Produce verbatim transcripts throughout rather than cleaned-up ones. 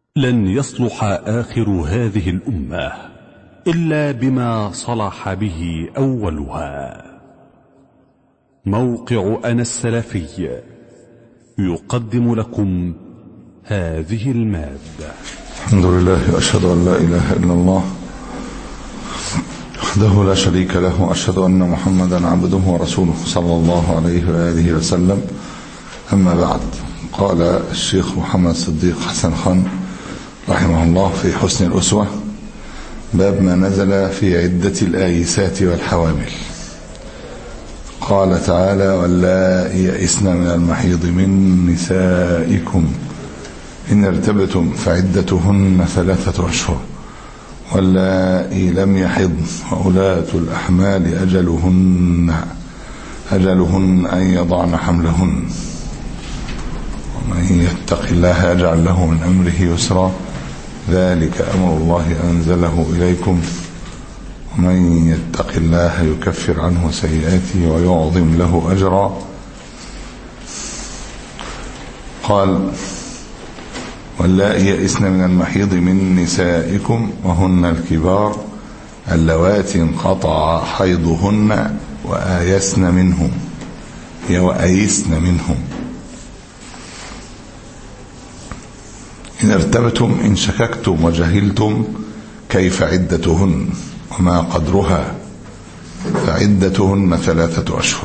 لن يصلح آخر هذه الأمة إلا بما صلح به أولها. موقع أنا السلفي يقدم لكم هذه المادة. الحمد لله، وأشهد أن لا إله إلا الله وحده لا شريك له، وأشهد أن محمدا عبده ورسوله صلى الله عليه وآله وسلم. أما بعد، قال الشيخ محمد صديق حسن خان رحمه الله في حسن الأسوة: باب ما نزل في عدة الآيسات والحوامل. قال تعالى: واللائي يئسن من المحيض من نسائكم إن ارتبتم فعدتهن ثلاثة أشهر واللائي لم يحضن وأولاة الأحمال أجلهن أجلهن أن يضعن حملهن ومن يتق الله يجعل له من أمره يسرا ذلك أمر الله أنزله إليكم ومن يتق الله يكفر عنه سيئاته ويعظم له أجرا. قال: واللائي يئسن من المحيض من نسائكم وهن الكبار اللواتي انقطع حيضهن وآيسن منهم هي وآيسن منهم إن ارتبتم إن شككتم وجهلتم كيف عدتهن وما قدرها فعدتهن ثلاثة أشهر.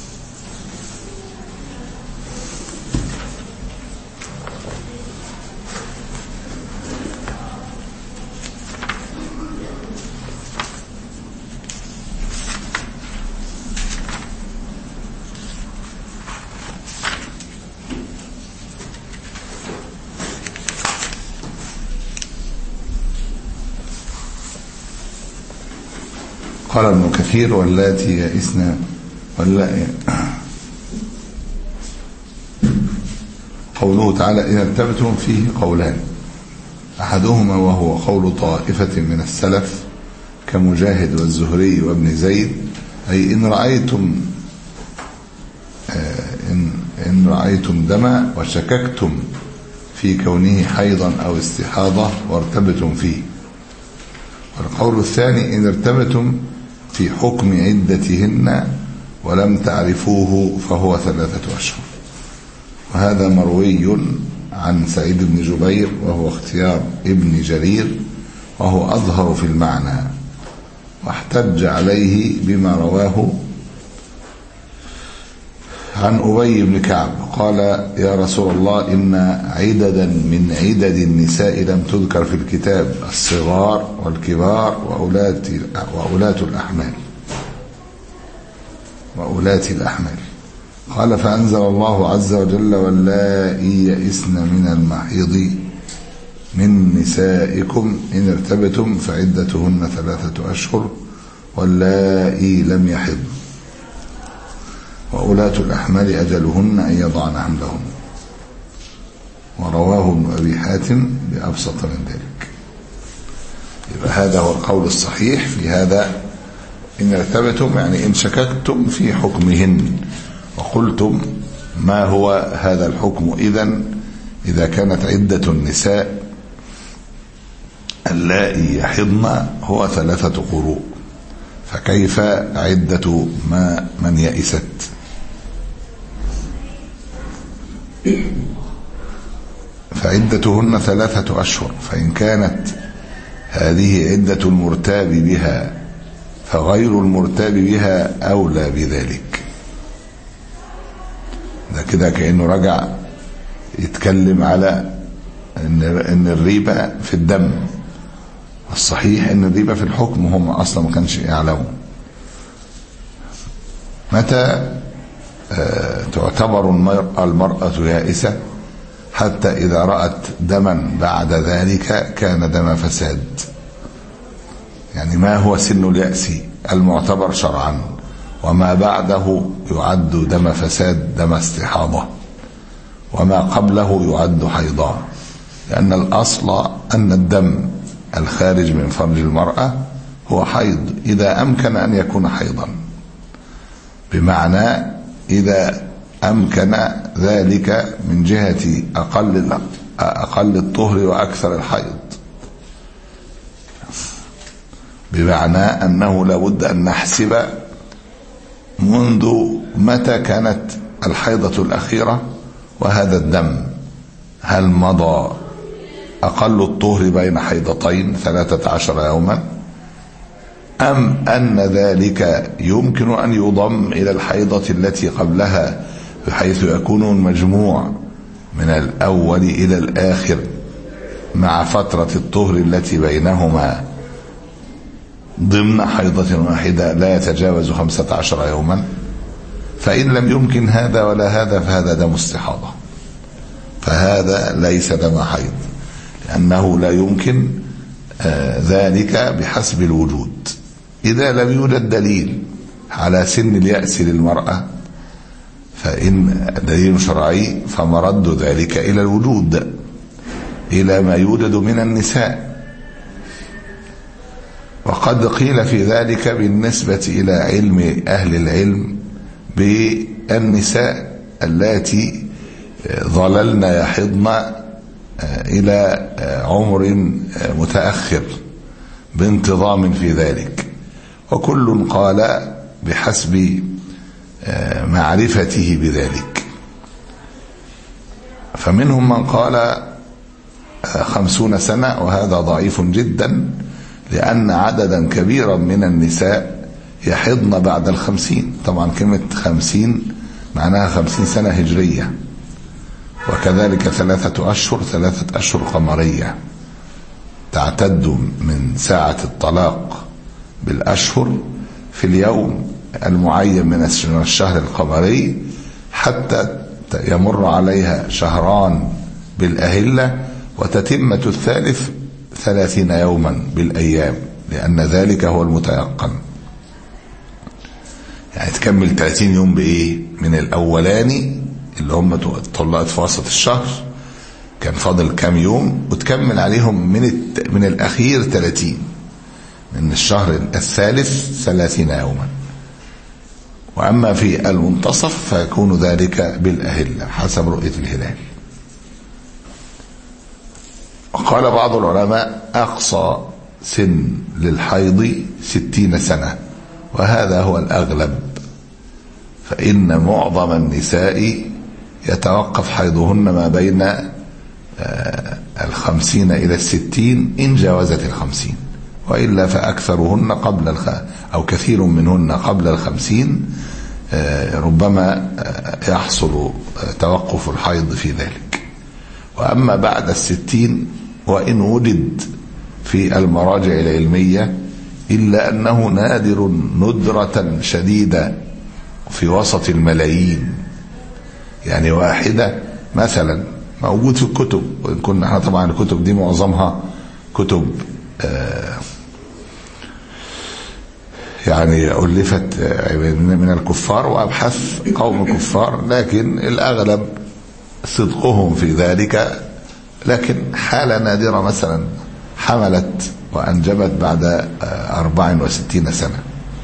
قال ابن كثير: واللاتي يئسن واللائي. قوله تعالى إن ارتبتم فيه قولان، أحدهما وهو قول طائفة من السلف كمجاهد والزهري وابن زيد، أي إن رأيتم إن, إن رأيتم دما وشككتم في كونه حيضا أو استحاضة وارتبتم فيه. والقول الثاني إن ارتبتم في حكم عدتهن ولم تعرفوه فهو ثلاثة أشهر. وهذا مروي عن سعيد بن جبير وهو اختيار ابن جرير وهو أظهر في المعنى، واحتج عليه بما رواه عن أبي بن كعب قال: يا رسول الله إن عددا من عدد النساء لم تذكر في الكتاب الصغار والكبار وأولاة وأولاة الأحمال وأولاة الأحمال قال: فأنزل الله عز وجل: واللائي يئسن من المحيض من نسائكم إن ارتبتم فعدتهن ثلاثة أشهر واللائي لم يحضن وأولاة الأحمال أجلهن أن يضعن حملهن. ورواه ابن أبي حاتم بأبسط من ذلك. يبقى هذا هو القول الصحيح في هذا. إن ارتبتم يعني إن شككتم في حكمهن وقلتم ما هو هذا الحكم إذن إذا كانت عدة النساء اللائي يحضن هو ثلاثة قروء، فكيف عدة ما من يئست؟ فعدتهن ثلاثة أشهر، فإن كانت هذه عدة المرتاب بها فغير المرتاب بها أولى بذلك. ده كده كأنه رجع يتكلم على إن الريبة في الدم. الصحيح إن الريبة في الحكم هم أصلا ما كانش يعلموا. متى تعتبر المرأة يائسة؟ حتى إذا رأت دما بعد ذلك كان دم فساد. يعني ما هو سن اليأس المعتبر شرعا، وما بعده يعد دم فساد دم استحاضة، وما قبله يعد حيضا، لأن الأصل أن الدم الخارج من فرج المرأة هو حيض إذا أمكن أن يكون حيضا، بمعنى إذا أمكن ذلك من جهة أقل أقل الطهر وأكثر الحيض، بمعنى أنه لابد أن نحسب منذ متى كانت الحيضة الأخيرة وهذا الدم، هل مضى أقل الطهر بين حيضتين ثلاثة عشر يوما، أم أن ذلك يمكن أن يضم إلى الحيضة التي قبلها بحيث يكون المجموع من الأول إلى الآخر مع فترة الطهر التي بينهما ضمن حيضة واحدة لا يتجاوز خمسة عشر يوما. فإن لم يمكن هذا ولا هذا فهذا دم استحاضة، فهذا ليس دم حيض، لأنه لا يمكن ذلك بحسب الوجود. إذا لم يوجد دليل على سن اليأس للمرأة فإن دليل شرعي فمرد ذلك إلى الوجود، إلى ما يوجد من النساء. وقد قيل في ذلك بالنسبة إلى علم أهل العلم بالنساء اللاتي ظللن يحضن إلى عمر متأخر بانتظام في ذلك، وكل قال بحسب معرفته بذلك. فمنهم من قال خمسون سنة، وهذا ضعيف جدا، لأن عددا كبيرا من النساء يحضن بعد الخمسين. طبعا كلمة خمسين معناها خمسين سنة هجرية، وكذلك ثلاثة أشهر ثلاثة أشهر قمرية، تعتد من ساعة الطلاق بالأشهر في اليوم المعين من الشهر القمري حتى يمر عليها شهران بالأهلة، وتتمة الثالث ثلاثين يوما بالأيام، لأن ذلك هو المتيقن. يعني تكمل ثلاثين يوم بإيه؟ من الأولاني اللي هم طلعت في وسط الشهر كان فاضل كام يوم، وتكمل عليهم من الت... من الأخير ثلاثين، من الشهر الثالث ثلاثين يوما. وأما في المنتصف فيكون ذلك بالأهلة حسب رؤية الهلال. وقال بعض العلماء أقصى سن للحيض ستين سنة، وهذا هو الأغلب، فإن معظم النساء يتوقف حيضهن ما بين الخمسين إلى الستين إن جاوزت الخمسين، وإلا فأكثرهن قبل الخ... أو كثير منهن قبل الخمسين ربما يحصل توقف الحيض في ذلك. وأما بعد الستين وإن وجد في المراجع العلمية إلا أنه نادر ندرة شديدة في وسط الملايين، يعني واحدة مثلا موجود في الكتب، وإن كنا احنا طبعا الكتب دي معظمها كتب آه يعني ألفت من الكفار وأبحث قوم كفار، لكن الأغلب صدقهم في ذلك. لكن حالة نادرة مثلا حملت وأنجبت بعد أربع وستين سنة.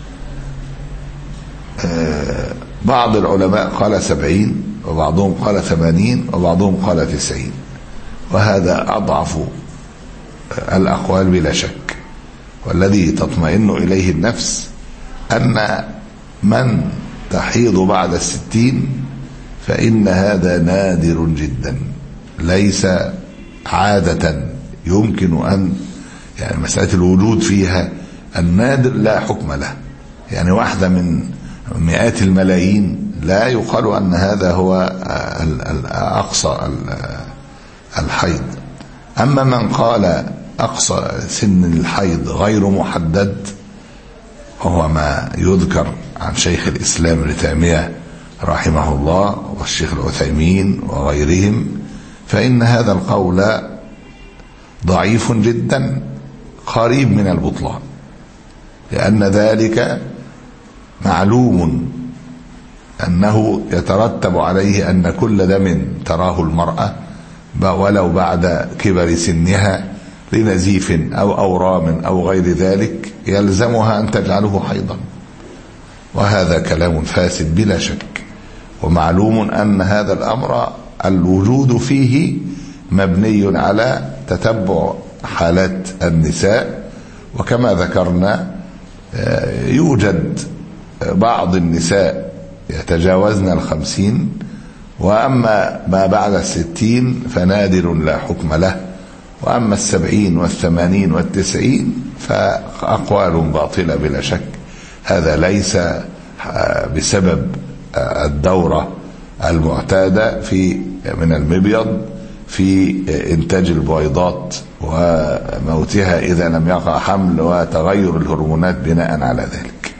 بعض العلماء قال سبعين، وبعضهم قال ثمانين، وبعضهم قال تسعين، وهذا أضعف الأقوال بلا شك. والذي تطمئن إليه النفس أن من تحيض بعد الستين فإن هذا نادر جدا، ليس عادة يمكن أن يعني مسألة الوجود فيها النادر لا حكم له، يعني واحدة من مئات الملايين لا يقال أن هذا هو أقصى الحيض. أما من قال أقصى سن الحيض غير محدد، وهو ما يذكر عن شيخ الإسلام ابن تيمية رحمه الله والشيخ العثيمين وغيرهم، فإن هذا القول ضعيف جدا قريب من البطلان، لأن ذلك معلوم أنه يترتب عليه أن كل دم تراه المرأة ولو بعد كبر سنها لنزيف أو أورام أو غير ذلك يلزمها أن تجعله حيضا، وهذا كلام فاسد بلا شك. ومعلوم أن هذا الأمر الوجود فيه مبني على تتبع حالات النساء. وكما ذكرنا يوجد بعض النساء يتجاوزن الخمسين، وأما ما بعد الستين فنادر لا حكم له، وأما السبعين والثمانين والتسعين فأقوال باطلة بلا شك. هذا ليس بسبب الدورة المعتادة في من المبيض في إنتاج البويضات وموتها إذا لم يقع حمل وتغير الهرمونات بناء على ذلك.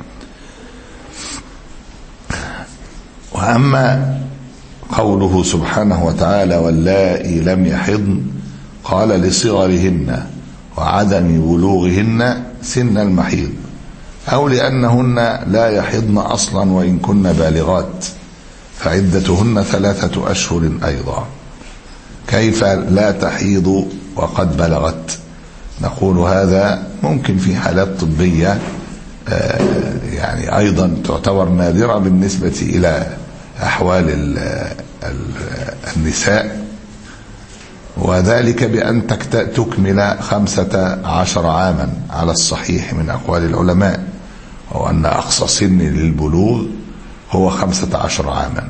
وأما قوله سبحانه وتعالى واللائي لم يحضن، قال لصغرهن وعدم بلوغهن سن المحيض، أو لأنهن لا يحضن أصلا وإن كن بالغات، فعدتهن ثلاثة أشهر أيضا. كيف لا تحيض وقد بلغت؟ نقول هذا ممكن في حالات طبية يعني أيضا تعتبر نادرة بالنسبة إلى أحوال النساء، وذلك بأن تكمل خمسة عشر عاما على الصحيح من أقوال العلماء، وأن أقصى سن للبلوغ هو خمسة عشر عاما.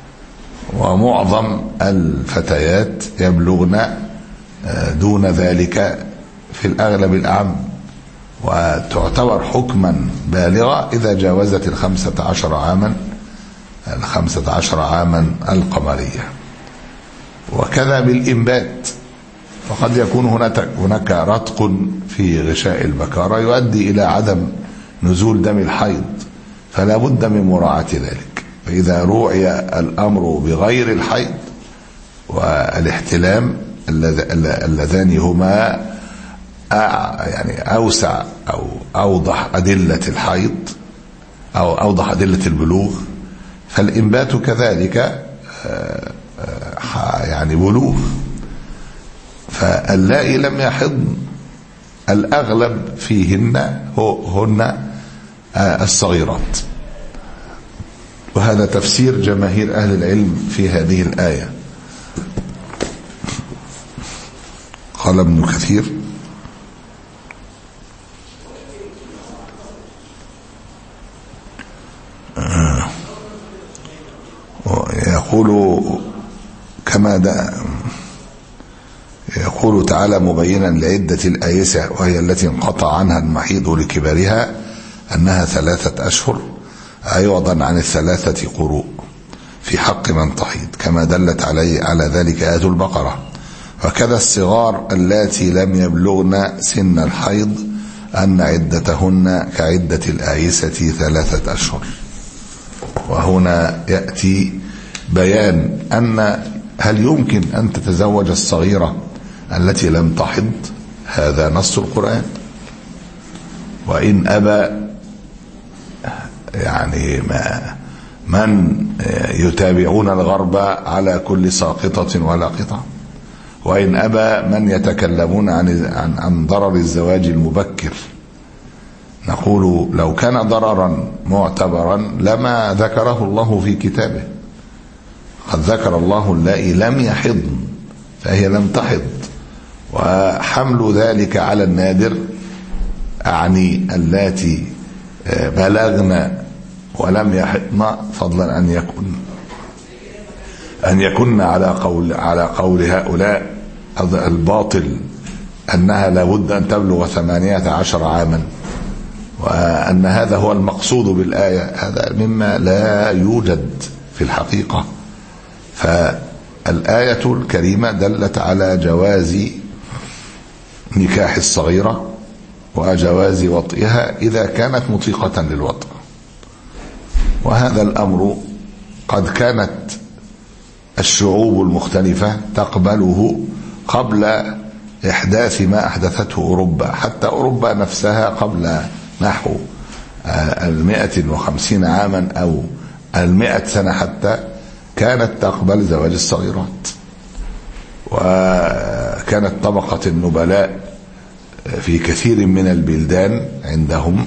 ومعظم الفتيات يبلغن دون ذلك في الأغلب الأعم، وتعتبر حكما بالغة إذا جاوزت الخمسة عشر عاما الخمسة عشر عاما القمرية. وكذا بالإنبات، وقد يكون هناك هناك رتق في غشاء البكارة يؤدي إلى عدم نزول دم الحيض، فلا بد من مراعاة ذلك. فإذا روعي الأمر بغير الحيض والاحتلام اللذان هما يعني أوسع أو أوضح أدلة الحيض أو أوضح أدلة البلوغ، فالإنبات كذلك يعني بلوغ. فاللائي لم يحضن الأغلب فيهن هن الصغيرات، وهذا تفسير جماهير أهل العلم في هذه الآية. قال ابن كثير يقول كما دا يقول تعالى مبينا لعدة الآيسة وهي التي انقطع عنها المحيض لكبرها أنها ثلاثة أشهر، عوضا عن الثلاثة قروء في حق من تحيض، كما دلت عليه على ذلك آية البقرة. وكذا الصغار اللاتي لم يبلغن سن الحيض أن عدتهن كعدة الآيسة ثلاثة أشهر. وهنا يأتي بيان أن هل يمكن أن تتزوج الصغيرة التي لم تحض؟ هذا نص القرآن. وإن أبى يعني ما من يتابعون الغرب على كل ساقطة ولا قطع، وإن أبى من يتكلمون عن عن عن ضرر الزواج المبكر. نقول لو كان ضررا معتبرا لما ذكره الله في كتابه. قد ذكر الله اللائي لم يحضن فهي لم تحض، وحمل ذلك على النادر أعني اللاتي بلغن ولم يحضن، فضلا أن يكون أن يكن على قول على قول هؤلاء الباطل أنها لابد أن تبلغ ثمانية عشر عاما، وأن هذا هو المقصود بالآية. هذا مما لا يوجد في الحقيقة. فالآية الكريمة دلت على جواز نكاح الصغيرة وجواز وطئها إذا كانت مطيقة للوطء. وهذا الأمر قد كانت الشعوب المختلفة تقبله قبل إحداث ما أحدثته أوروبا. حتى أوروبا نفسها قبل نحو المائة وخمسين عاما أو المائة سنة حتى كانت تقبل زواج الصغيرات. وكانت طبقة النبلاء في كثير من البلدان عندهم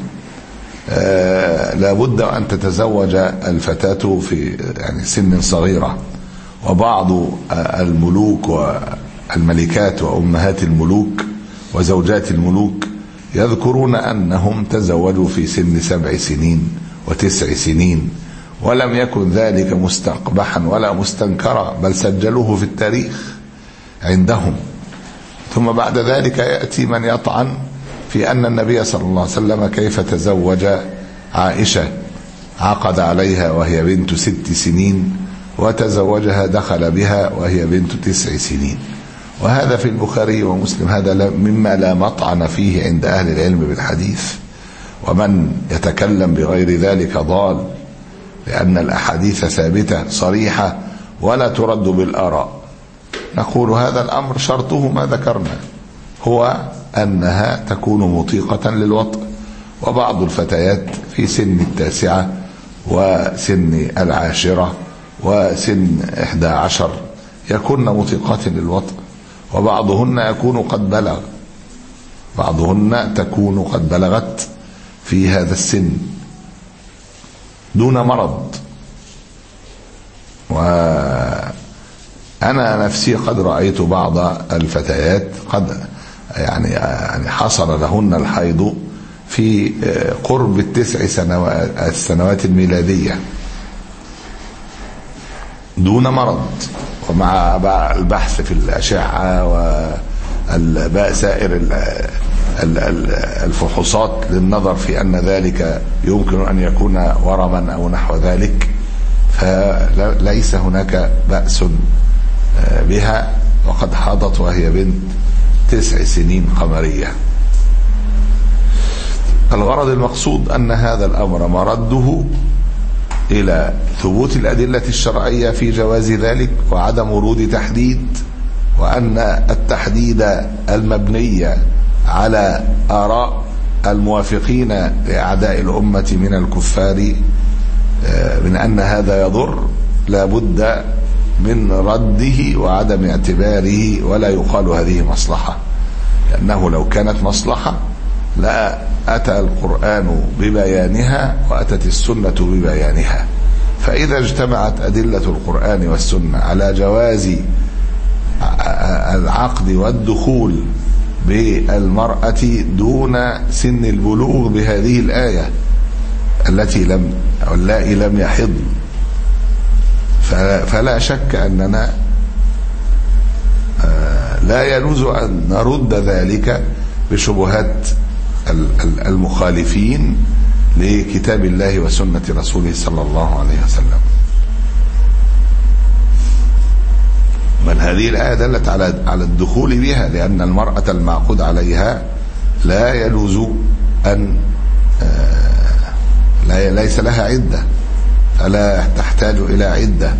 لابد أن تتزوج الفتاة في يعني سن صغيرة. وبعض الملوك الملكات وأمهات الملوك وزوجات الملوك يذكرون أنهم تزوجوا في سن سبع سنين وتسع سنين، ولم يكن ذلك مستقبحا ولا مستنكرا، بل سجلوه في التاريخ عندهم. ثم بعد ذلك يأتي من يطعن في أن النبي صلى الله عليه وسلم كيف تزوج عائشة، عقد عليها وهي بنت ست سنين وتزوجها دخل بها وهي بنت تسع سنين. وهذا في البخاري ومسلم، هذا مما لا مطعن فيه عند أهل العلم بالحديث، ومن يتكلم بغير ذلك ضال، لأن الأحاديث ثابتة صريحة ولا ترد بالآراء. نقول هذا الأمر شرطه ما ذكرنا، هو أنها تكون مطيقة للوطء، وبعض الفتيات في سن التاسعة وسن العاشرة وسن إحدى عشر يكون مطيقات للوطء، وبعضهن يكون قد بلغ، بعضهن تكون قد بلغت في هذا السن دون مرض. وأنا نفسي قد رأيت بعض الفتيات قد يعني يعني حصل لهن الحيض في قرب التسع سنوات السنوات الميلادية دون مرض، ومع البحث في الأشعة وسائر الفحوصات للنظر في أن ذلك يمكن أن يكون ورما أو نحو ذلك، فليس هناك بأس بها، وقد حاضت وهي بنت تسع سنين قمرية. الغرض المقصود أن هذا الأمر مرده إلى ثبوت الأدلة الشرعية في جواز ذلك وعدم ورود تحديد، وأن التحديد المبني على آراء الموافقين لأعداء الأمة من الكفار من أن هذا يضر لا بد من رده وعدم اعتباره، ولا يقال هذه مصلحة، لأنه لو كانت مصلحة لا أتى القرآن ببيانها وأتت السنة ببيانها. فإذا اجتمعت أدلة القرآن والسنة على جواز العقد والدخول بالمرأة دون سن البلوغ بهذه الآية التي لم واللائي لم يحض، فلا شك أننا لا يجوز أن نرد ذلك بشبهات المخالفين لكتاب الله وسنة رسوله صلى الله عليه وسلم. بل هذه الآية دلت على على الدخول بها، لأن المرأة المعقود عليها لا يجوز أن لا ليس لها عدة، فلا تحتاج إلى عدة.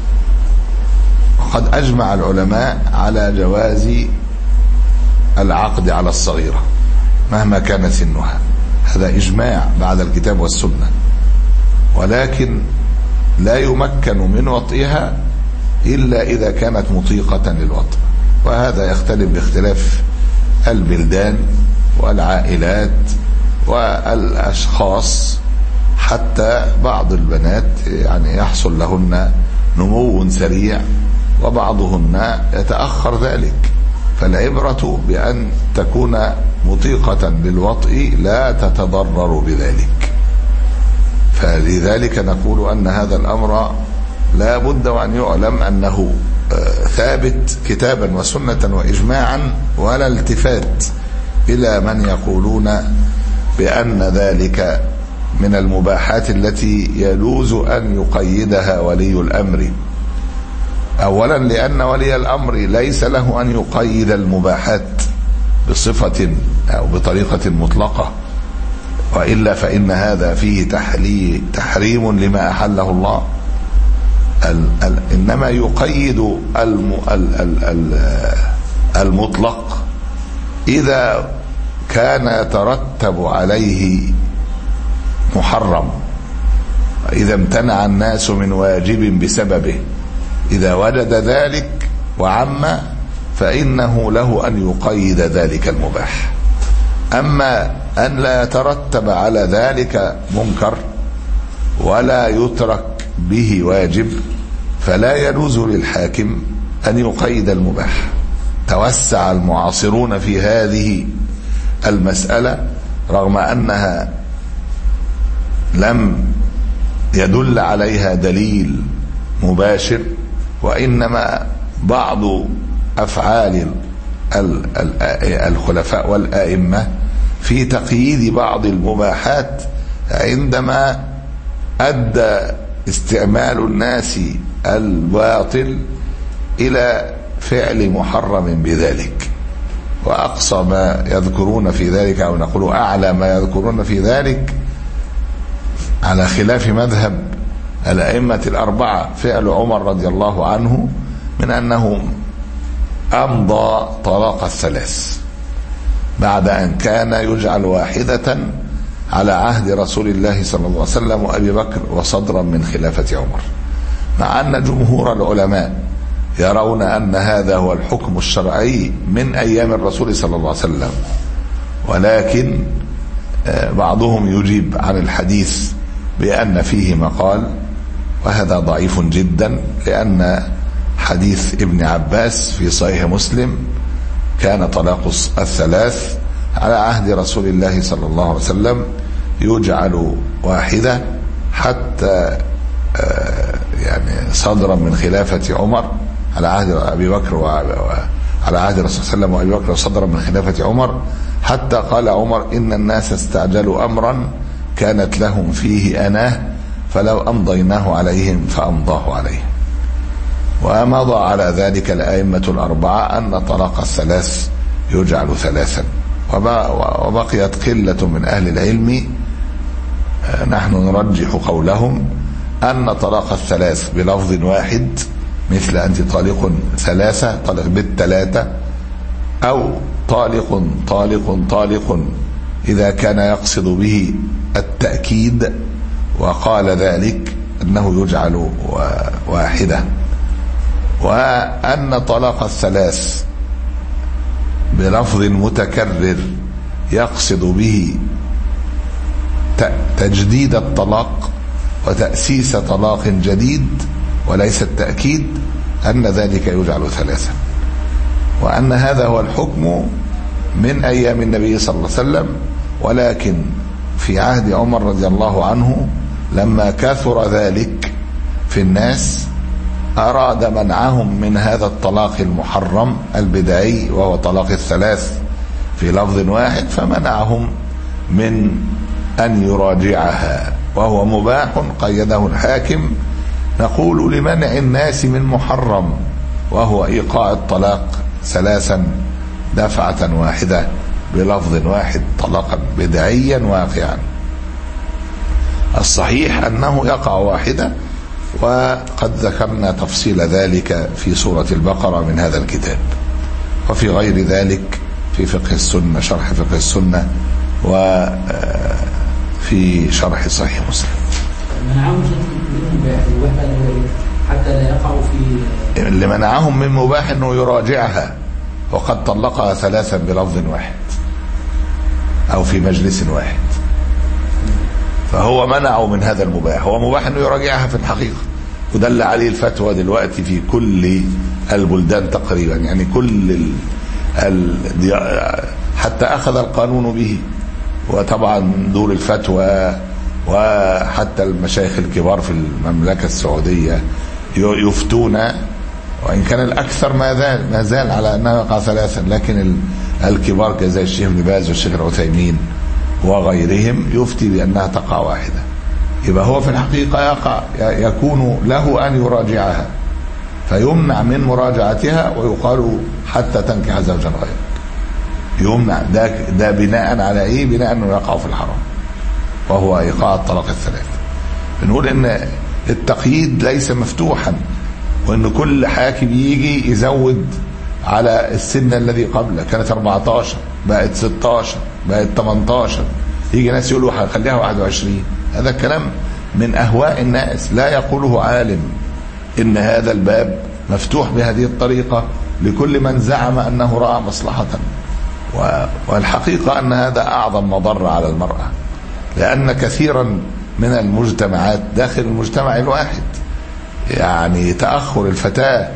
وقد أجمع العلماء على جواز العقد على الصغيرة مهما كان سنها، هذا إجماع بعد الكتاب والسنة، ولكن لا يمكن من وطئها إلا إذا كانت مطيقة للوطء، وهذا يختلف باختلاف البلدان والعائلات والأشخاص. حتى بعض البنات يعني يحصل لهن نمو سريع وبعضهن يتأخر ذلك، فالعبرة بأن تكون مطيقة للوطء لا تتضرر بذلك. فلذلك نقول أن هذا الأمر لا بد وأن يعلم أنه ثابت كتابا وسنة وإجماعا، ولا التفات إلى من يقولون بأن ذلك من المباحات التي يجوز أن يقيدها ولي الأمر. أولا لأن ولي الأمر ليس له أن يقيد المباحات بصفة أو بطريقة مطلقة، وإلا فإن هذا فيه تحريم لما أحله الله. ال ال إنما يقيد الم ال ال ال المطلق إذا كان يترتب عليه محرم، إذا امتنع الناس من واجب بسببه، إذا وجد ذلك وعم فإنه له أن يقيد ذلك المباح. أما أن لا يترتب على ذلك منكر ولا يترك به واجب، فلا يجوز للحاكم أن يقيد المباح، توسع المعاصرون في هذه المسألة رغم أنها لم يدل عليها دليل مباشر، وإنما بعض أفعال الخلفاء والآئمة في تقييد بعض المباحات عندما أدى استعمال الناس الباطل إلى فعل محرم بذلك. وأقصى ما يذكرون في ذلك، أو نقول أعلى ما يذكرون في ذلك على خلاف مذهب الأئمة الأربعة فعل عمر رضي الله عنه، من أنه أمضى طلاق الثلاث بعد أن كان يجعل واحدة على عهد رسول الله صلى الله عليه وسلم وأبي بكر وصدرا من خلافة عمر، مع أن جمهور العلماء يرون أن هذا هو الحكم الشرعي من أيام الرسول صلى الله عليه وسلم، ولكن بعضهم يجيب عن الحديث بأن فيه مقال، وهذا ضعيف جدا، لأن حديث ابن عباس في صحيح مسلم كان طلاق الثلاث على عهد رسول الله صلى الله عليه وسلم يجعل واحدة حتى يعني صدرا من خلافة عمر على عهد أبي بكر وعلى عهد الرسول صلى الله عليه وسلم وأبي بكر صدرا من خلافة عمر، حتى قال عمر إن الناس استعجلوا أمرا كانت لهم فيه أناه فلو أمضيناه عليهم فأمضاه عليهم. ومضى على ذلك الأئمة الأربعة أن طلاق الثلاث يجعل ثلاثا، وبقيت قلة من أهل العلم نحن نرجح قولهم أن طلاق الثلاث بلفظ واحد مثل أنت طالق ثلاثة، طالق بالثلاثة، أو طالق طالق طالق إذا كان يقصد به التأكيد، وقال ذلك أنه يجعل واحدة. وأن طلاق الثلاث بلفظ متكرر يقصد به تجديد الطلاق وتأسيس طلاق جديد وليس التأكيد، أن ذلك يجعل ثلاثا، وأن هذا هو الحكم من أيام النبي صلى الله عليه وسلم. ولكن في عهد عمر رضي الله عنه لما كثر ذلك في الناس أراد منعهم من هذا الطلاق المحرم البدعي وهو طلاق الثلاث في لفظ واحد، فمنعهم من أن يراجعها، وهو مباح قيده الحاكم. نقول لمنع الناس من محرم وهو إيقاع الطلاق ثلاثا دفعة واحدة بلفظ واحد طلاقا بدعيا واقعا. الصحيح أنه يقع واحدة، وقد ذكرنا تفصيل ذلك في سورة البقرة من هذا الكتاب، وفي غير ذلك في فقه السنة، شرح فقه السنة، وفي شرح صحيح مسلم. منعهم حتى لا يقعوا في اللي منعهم من مباح انه يراجعها وقد طلقها ثلاثا بلفظ واحد او في مجلس واحد، فهو منعه من هذا المباح. هو مباح انه يراجعها في الحقيقة، ودل عليه الفتوى دلوقتي في كل البلدان تقريبا، يعني كل ال... ال... حتى اخذ القانون به. وطبعا دور الفتوى وحتى المشايخ الكبار في المملكة السعودية يفتون، وإن كان الأكثر ما زال ما زال على أنه يقع ثلاثا، لكن الكبار كزي الشيخ ابن باز والشيخ العثيمين وغيرهم يفتي بأنها تقع واحدة. يبقى هو في الحقيقة يقع يكون له أن يراجعها، فيمنع من مراجعتها ويقال حتى تنكح زوجا غيره. يمنع ده, ده بناء على إيه؟ بناء أنه يقع في الحرام وهو إيقاع الطلاق الثلاث. بنقول إن التقييد ليس مفتوحا، وإن كل حاكم يجي يزود على السن الذي قبله، كانت أربعة عشر بقت ستة عشر بقت ثمانية عشر، يجي ناس يقولوا هنخليها واحد وعشرين. هذا الكلام من أهواء الناس، لا يقوله عالم. إن هذا الباب مفتوح بهذه الطريقة لكل من زعم أنه رأى مصلحة، والحقيقة أن هذا أعظم مضرة على المرأة، لأن كثيرا من المجتمعات داخل المجتمع الواحد يعني تأخر الفتاة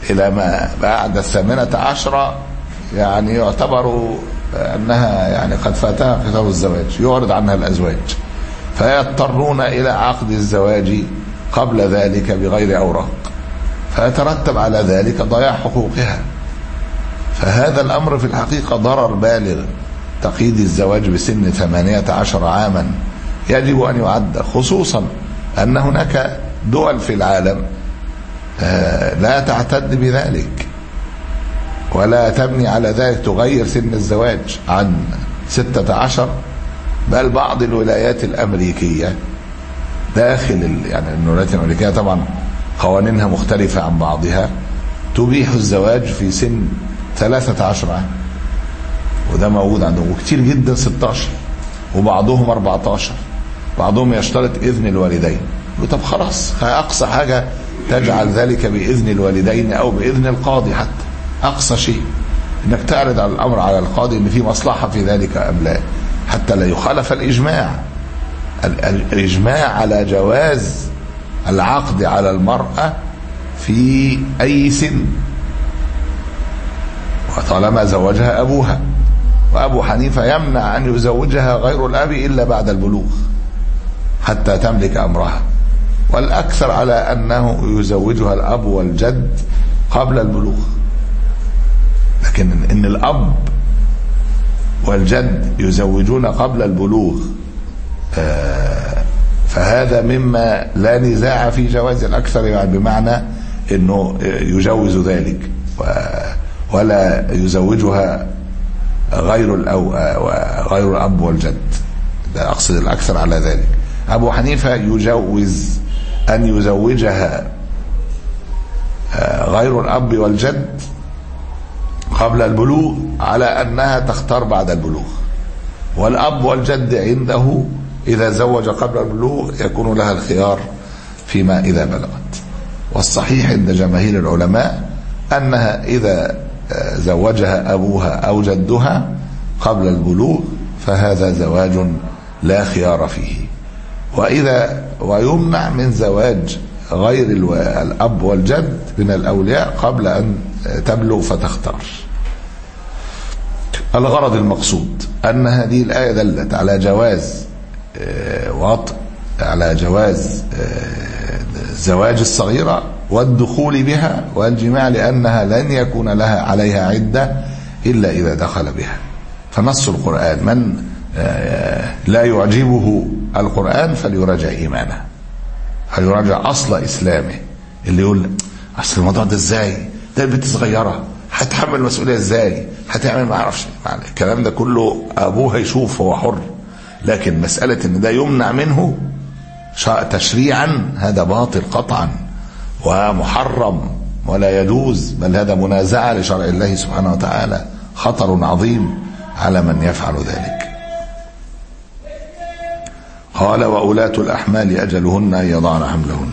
إلى ما بعد الثامنة عشرة يعني يعتبر أنها يعني قد فاتها خطاب الزواج، يعرض عنها الأزواج، فيضطرون إلى عقد الزواج قبل ذلك بغير أوراق، فيترتب على ذلك ضياع حقوقها. فهذا الأمر في الحقيقة ضرر بالغ. تقييد الزواج بسن ثمانية عشر عاما يجب أن يعد، خصوصا أن هناك دول في العالم لا تعتد بذلك ولا تبني على ذلك، تغير سن الزواج عن ستة عشر، بل بعض الولايات الأمريكية داخل يعني الولايات الأمريكية طبعا قوانينها مختلفة عن بعضها، تبيح الزواج في سن ثلاثة عشر عام، وده موجود عندهم، وكتير جدا ستة عشر، وبعضهم أربعة عشر، بعضهم يشترط إذن الوالدين. طب خلاص، أقصى حاجة تجعل ذلك بإذن الوالدين أو بإذن القاضي، حتى أقصى شيء إنك تعرض على الأمر على القاضي إن في مصلحة في ذلك أم لا، حتى لا يخالف الإجماع. الإجماع على جواز العقد على المرأة في أي سن، وطالما زوجها أبوها، وأبو حنيفة يمنع أن يزوجها غير الأب إلا بعد البلوغ حتى تملك أمرها، والأكثر على أنه يزوجها الأب والجد قبل البلوغ. لكن إن الأب والجد يزوجون قبل البلوغ فهذا مما لا نزاع في جواز، الأكثر يعني بمعنى أنه يجوز ذلك ولا يزوجها غير الأو غير الأب والجد، لا أقصد الأكثر على ذلك. أبو حنيفة يجوز أن يزوجها غير الأب والجد قبل البلوغ على أنها تختار بعد البلوغ، والأب والجد عنده إذا زوج قبل البلوغ يكون لها الخيار فيما إذا بلغت. والصحيح عند جماهير العلماء أنها إذا زوجها أبوها أو جدها قبل البلوغ فهذا زواج لا خيار فيه. وإذا ويمنع من زواج غير الأب والجد من الأولياء قبل أن تبلغ فتختار. الغرض المقصود أن هذه الآية دلت على جواز وطء على جواز زواج الصغيرة والدخول بها والجماع، لأنها لن يكون لها عليها عدة إلا إذا دخل بها. فنص القرآن من لا يعجبه القرآن فليراجع إيمانه، فليراجع أصل إسلامه. اللي يقول أصل الموضوع ده إزاي، ده البنت صغيرة هتحمل المسؤولية إزاي، هتعمل ما أعرفش، الكلام ده كله أبوه يشوف، هو حر. لكن مسألة إن ده يمنع منه تشريعا هذا باطل قطعا ومحرم ولا يجوز، بل هذا منازعة لشرع الله سبحانه وتعالى، خطر عظيم على من يفعل ذلك. قال وأولاة الأحمال أجلهن أن يضعن حملهن،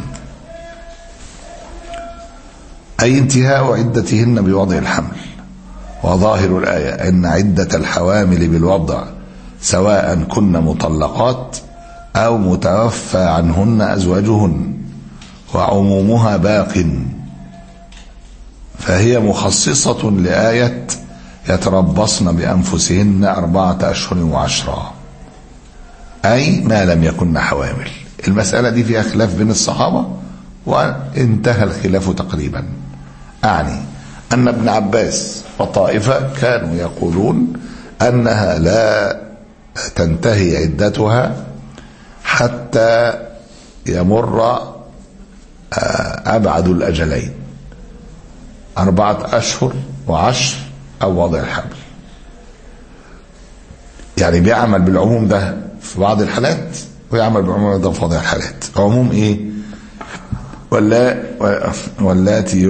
أي انتهاء عدتهن بوضع الحمل. وظاهر الآية أن عدة الحوامل بالوضع سواء كن مطلقات أو متوفى عنهن أزواجهن، وعمومها باق، فهي مخصصة لآية يتربصن بأنفسهن أربعة أشهر وعشرة، أي ما لم يكن حوامل. المسألة دي فيها خلاف بين الصحابة وانتهى الخلاف تقريبا. أعني أن ابن عباس وطائفة كانوا يقولون أنها لا تنتهي عدتها حتى يمر أبعد الأجلين، أربعة أشهر وعشر أو وضع الحمل. يعني بيعمل بالعموم ده في بعض الحالات ويعمل بالعموم ده في وضع الحالات. عموم إيه؟ ولا واللاتي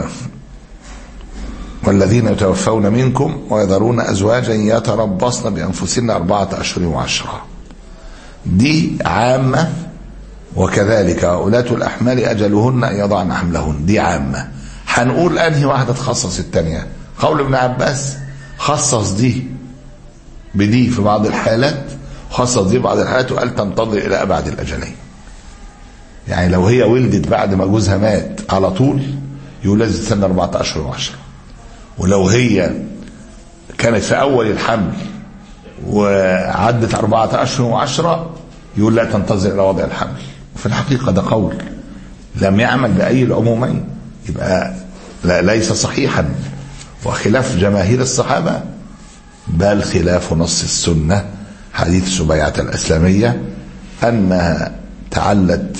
والذين يتوفون منكم ويذرون أزواجا يتربصن بأنفسهن أربعة أشهر وعشرة، دي عامة. وكذلك أولاة الأحمال أجلهن أن يضعن حملهن، دي عامة. هنقول أنهي واحدة تخصص التانية؟ قول ابن عباس خصص دي بدي في بعض الحالات، خصص دي بعض الحالات، وقال تنتظر إلى أبعد الأجلين. يعني لو هي ولدت بعد ما جوزها مات على طول يقول لازم تستنى أربعة أشهر وعشرة. ولو هي كانت في أول الحمل وعدت أربعة أشهر وعشرة يقول لا تنتظر إلى وضع الحمل. وفي الحقيقة ده قول لم يعمل بأي العمومين، يبقى لا ليس صحيحا وخلاف جماهير الصحابة، بل خلاف نص السنة. حديث سبيعة الأسلمية أنها تعلت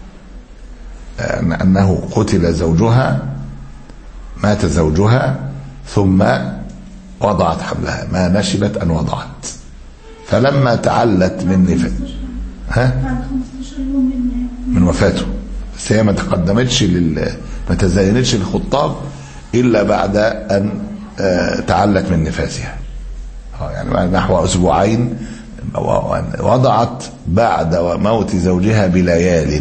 أنه قتل زوجها، مات زوجها ثم وضعت حملها، ما نشبت أن وضعت، فلما تعلت من نفاس ها من وفاته، بس هي ما تقدمتش لل ما تزينتش للخطاب إلا بعد أن تعلت من نفاسها، يعني نحو أسبوعين وضعت بعد موت زوجها بليال.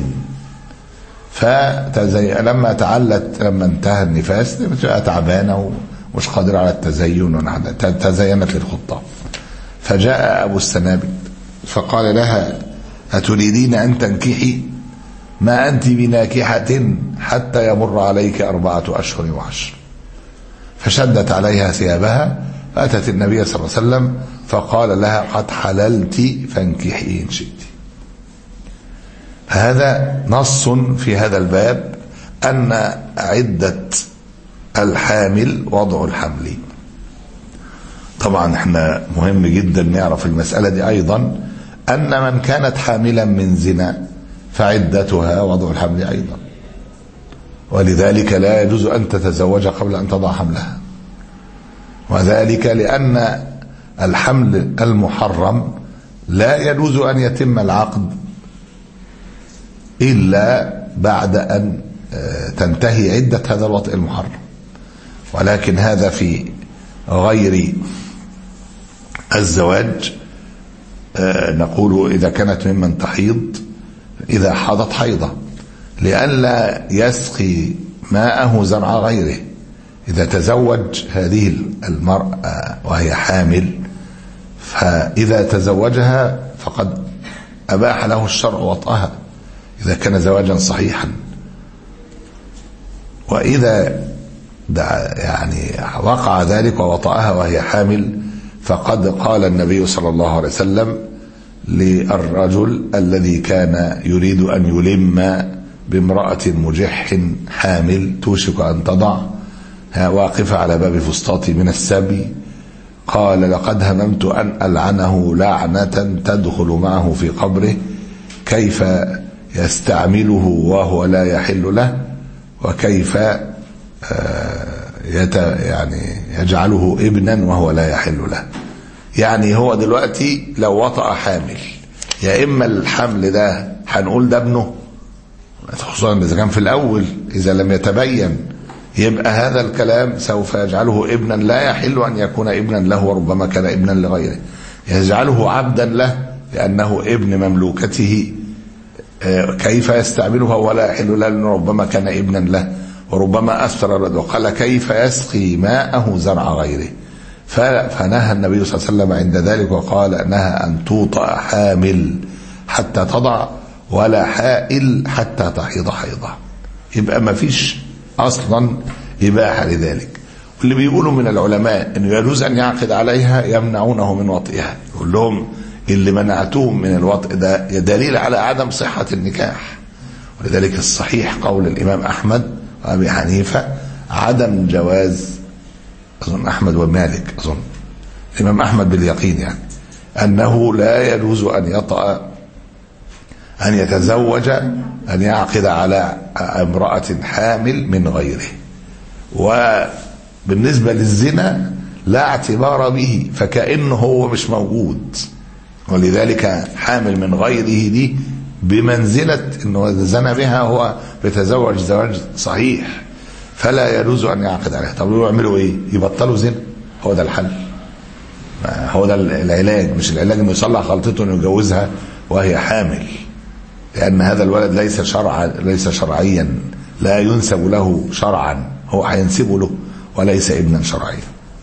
فلما تعلت لما انتهى النفاس بتبقى تعبانة ومش قادرة على التزين، تزينت للخطاب. فجاء أبو السنابل فقال لها أتريدين أن تنكحي؟ ما أنت بناكحة حتى يمر عليك أربعة أشهر وعشر. فشدت عليها ثيابها فأتت النبي صلى الله عليه وسلم فقال لها قد حللت فانكحي إن شئت. هذا نص في هذا الباب أن عدة الحامل وضع الحمل. طبعا احنا مهم جدا نعرف المسألة دي أيضا، أن من كانت حاملا من زنا فعدتها وضع الحمل أيضا، ولذلك لا يجوز أن تتزوج قبل أن تضع حملها، وذلك لأن الحمل المحرم لا يجوز أن يتم العقد إلا بعد أن تنتهي عدة هذا الوطء المحرم. ولكن هذا في غير الزواج نقول إذا كانت ممن تحيض إذا حاضت حيضة، لئلا يسقي ماءه زرع غيره. إذا تزوج هذه المرأة وهي حامل فإذا تزوجها فقد أباح له الشرع وطئها إذا كان زواجا صحيحا. وإذا يعني وقع ذلك ووطئها وهي حامل فقد قال النبي صلى الله عليه وسلم للرجل الذي كان يريد أن يلم بامرأة مجح حامل توشك أن تضع واقفة على باب فسطاطي من السبي، قال لقد هممت أن ألعنه لعنة تدخل معه في قبره، كيف يستعمله وهو لا يحل له، وكيف يعني يجعله ابنا وهو لا يحل له. يعني هو دلوقتي لو وطأ حامل يا إما الحمل ده هنقول ده ابنه، خصوصا إذا كان في الأول، إذا لم يتبين يبقى هذا الكلام سوف يجعله ابنا لا يحل أن يكون ابنا له، وربما كان ابنا لغيره، يجعله عبدا له لأنه ابن مملوكته، كيف يستعمله ولا يحل له لأنه ربما كان ابنا له، وربما أثر الرد. وقال كيف يسقي ماءه زرع غيره. فنهى النبي صلى الله عليه وسلم عند ذلك وقال نهى أن توطأ حامل حتى تضع ولا حائل حتى تحيض حيضة. يبقى ما فيش أصلا إباحة لذلك. واللي بيقولوا من العلماء أنه يجوز أن يعقد عليها يمنعونه من وطئها، يقول لهم اللي منعتهم من الوطء ده دليل على عدم صحة النكاح. ولذلك الصحيح قول الإمام أحمد وأبي حنيفة عدم جواز، أظن أحمد ومالك، أظن الإمام أحمد باليقين يعني أنه لا يجوز أن يطأ أن يتزوج أن يعقد على امرأة حامل من غيره. وبالنسبة للزنا لا اعتبار به، فكأنه هو مش موجود، ولذلك حامل من غيره دي بمنزلة أنه زنا بها هو بيتزوج زواج صحيح، فلا يجوز أن يعقد عليها. طب يعملوا إيه؟ يبطلوا زنا؟ هو ده الحل، هو ده العلاج. مش العلاج أنه يصلح غلطته أنه يجوزها وهي حامل، لأن هذا الولد ليس شرعا ليس شرعيا، لا ينسب له شرعا، هو هينسبه له وليس ابنا شرعيا.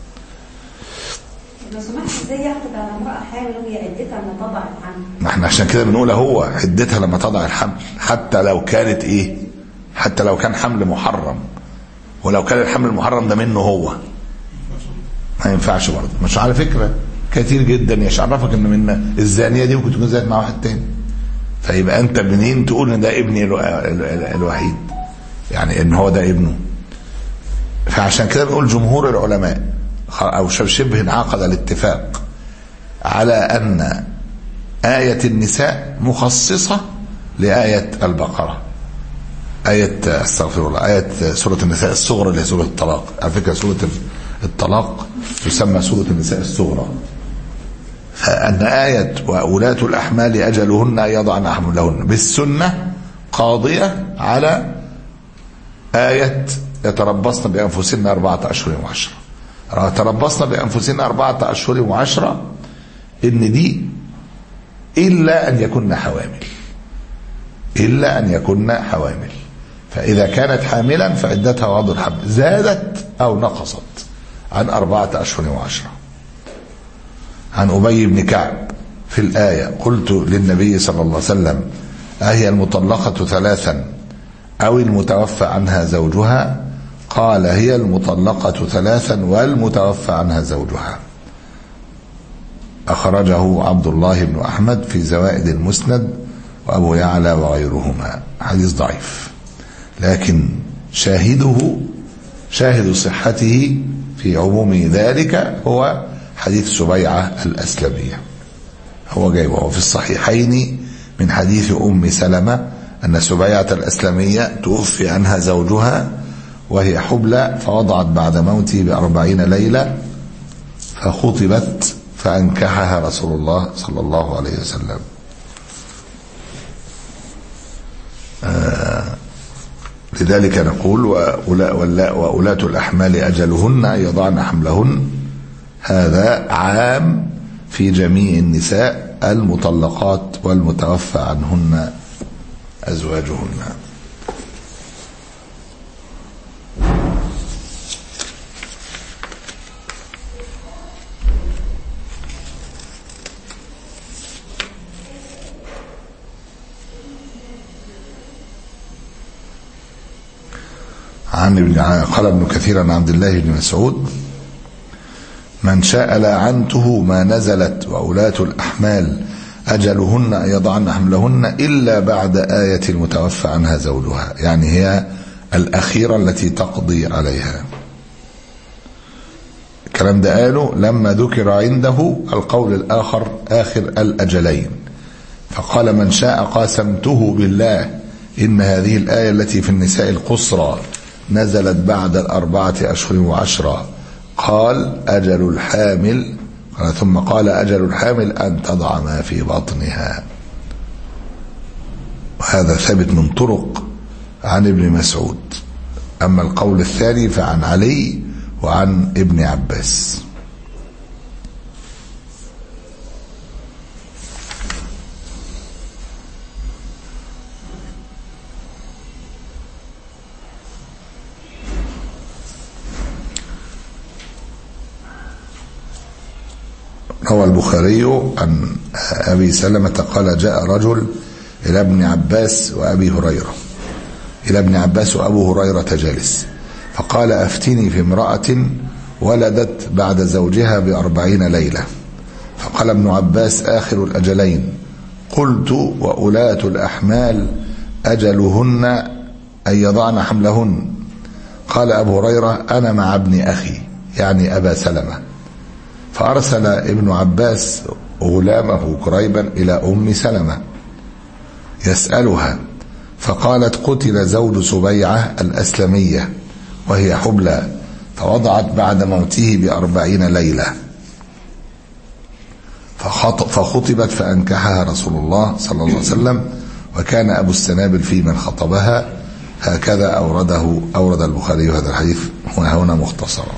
لو سمحت ازاي يعقد على امرأة حامل وهي عدتها لما تضع الحمل؟ ما احنا عشان كده بنقول هو عدتها لما تضع الحمل، حتى لو كانت ايه، حتى لو كان حمل محرم، ولو كان الحمل المحرم ده منه هو ما ينفعش برضه. مش على فكره كتير جدا يعرفك ان من الزانيه دي ممكن تكون زانت مع واحد تاني، فيبقى انت منين تقول ان ده ابني الوحيد، يعني ان هو ده ابنه. فعشان كده بنقول جمهور العلماء او شبه انعقد الاتفاق على ان آية النساء مخصصة لآية البقرة، آية استغفر الله آية سورة النساء الصغرى اللي هي سورة الطلاق. على فكرة سورة الطلاق تسمى سورة النساء الصغرى. فأن آية وأولاة الأحمال أجلهن أن يضعن حملهن بالسنة قاضية على آية يتربصن بأنفسهن أربعة أشهر وعشرة. يتربصن بأنفسهن أربعة أشهر وعشرة إن دي إلا أن يكن حوامل، إلا أن يكن حوامل. فإذا كانت حاملا فعدتها وضع الحمل زادت أو نقصت عن أربعة أشهر وعشرة. عن أبي بن كعب في الآية قلت للنبي صلى الله عليه وسلم أهي المطلقة ثلاثا أو المتوفى عنها زوجها؟ قال هي المطلقة ثلاثا والمتوفى عنها زوجها. أخرجه عبد الله بن أحمد في زوائد المسند وأبو يعلى وغيرهما. حديث ضعيف، لكن شاهده شاهد صحته في عموم ذلك هو حديث سبيعة الأسلمية. هو جايبه في الصحيحين من حديث أم سلمة أن سبيعة الأسلمية توفي عنها زوجها وهي حبلى فوضعت بعد موته بأربعين ليلة فخطبت فأنكحها رسول الله صلى الله عليه وسلم. آه لذلك نقول وأولاة الأحمال أجلهن أن يضعن حملهن، هذا عام في جميع النساء المطلقات والمتوفى عنهن أزواجهن. عن ابن قال ابن كثير عن عبد الله بن مسعود من شاء لعنته ما نزلت وأولاة الأحمال أجلهن أن يضعن حملهن إلا بعد آية المتوفى عنها زوجها، يعني هي الأخيرة التي تقضي عليها. الكلام ده قاله لما ذكر عنده القول الآخر آخر الأجلين، فقال من شاء قاسمته بالله إن هذه الآية التي في النساء القصرى نزلت بعد الأربعة أشهر وعشرة. قال أجل الحامل، ثم قال أجل الحامل أن تضع ما في بطنها. وهذا ثابت من طرق عن ابن مسعود. أما القول الثاني فعن علي وعن ابن عباس. روى البخاري عن أبي سلمة قال جاء رجل إلى ابن عباس وأبي هريرة إلى ابن عباس وأبو هريرة جالس، فقال أفتني في امرأة ولدت بعد زوجها بأربعين ليلة. فقال ابن عباس آخر الأجلين. قلت وأولاة الأحمال أجلهن أن يضعن حملهن. قال أبو هريرة أنا مع ابن أخي يعني أبا سلمة. فأرسل ابن عباس غلامه قريبا إلى أم سلمة يسألها، فقالت قتل زوج سبيعة الأسلمية وهي حبلى فوضعت بعد موته بأربعين ليلة فخطبت فأنكحها رسول الله صلى الله عليه وسلم، وكان أبو السنابل في من خطبها. هكذا أورده أورد البخاري هذا الحديث هنا هنا مختصرا.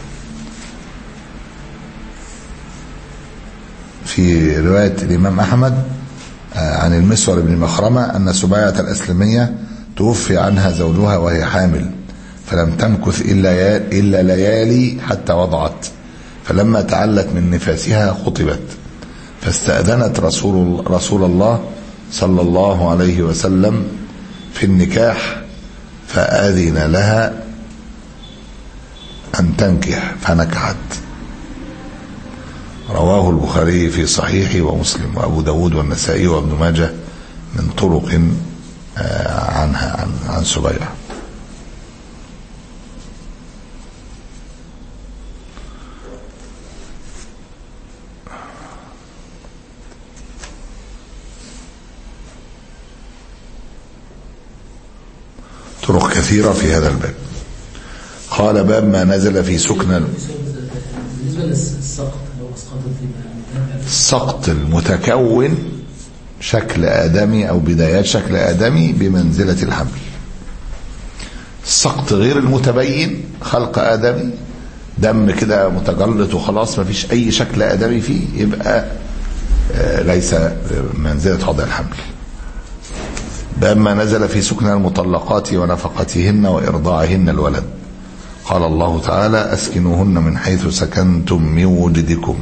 في رواية الإمام أحمد عن المسور بن مخرمة أن سبيعة الأسلمية توفي عنها زوجها وهي حامل فلم تمكث إلا إلا ليالي حتى وضعت، فلما تعلت من نفاسها خطبت، فاستأذنت رسول رسول الله صلى الله عليه وسلم في النكاح فأذن لها أن تنكح فنكحت. رواه البخاري في صحيحه ومسلم وأبو داود والنسائي وابن ماجه من طرق عنها عن عن سبيعة. طرق كثيرة في هذا الباب. قال باب ما نزل في سكن. بالنسبة للسقط لو اسقطت السقط المتكون شكل آدمي أو بدايات شكل آدمي بمنزلة الحمل. السقط غير المتبين خلق آدمي، دم كده متجلط وخلاص ما فيش أي شكل آدمي فيه، يبقى ليس منزلة وضع الحمل. باب ما نزل في سكن المطلقات ونفقتهن وإرضاعهن الولد. قال الله تعالى أسكنوهن من حيث سكنتم من وجدكم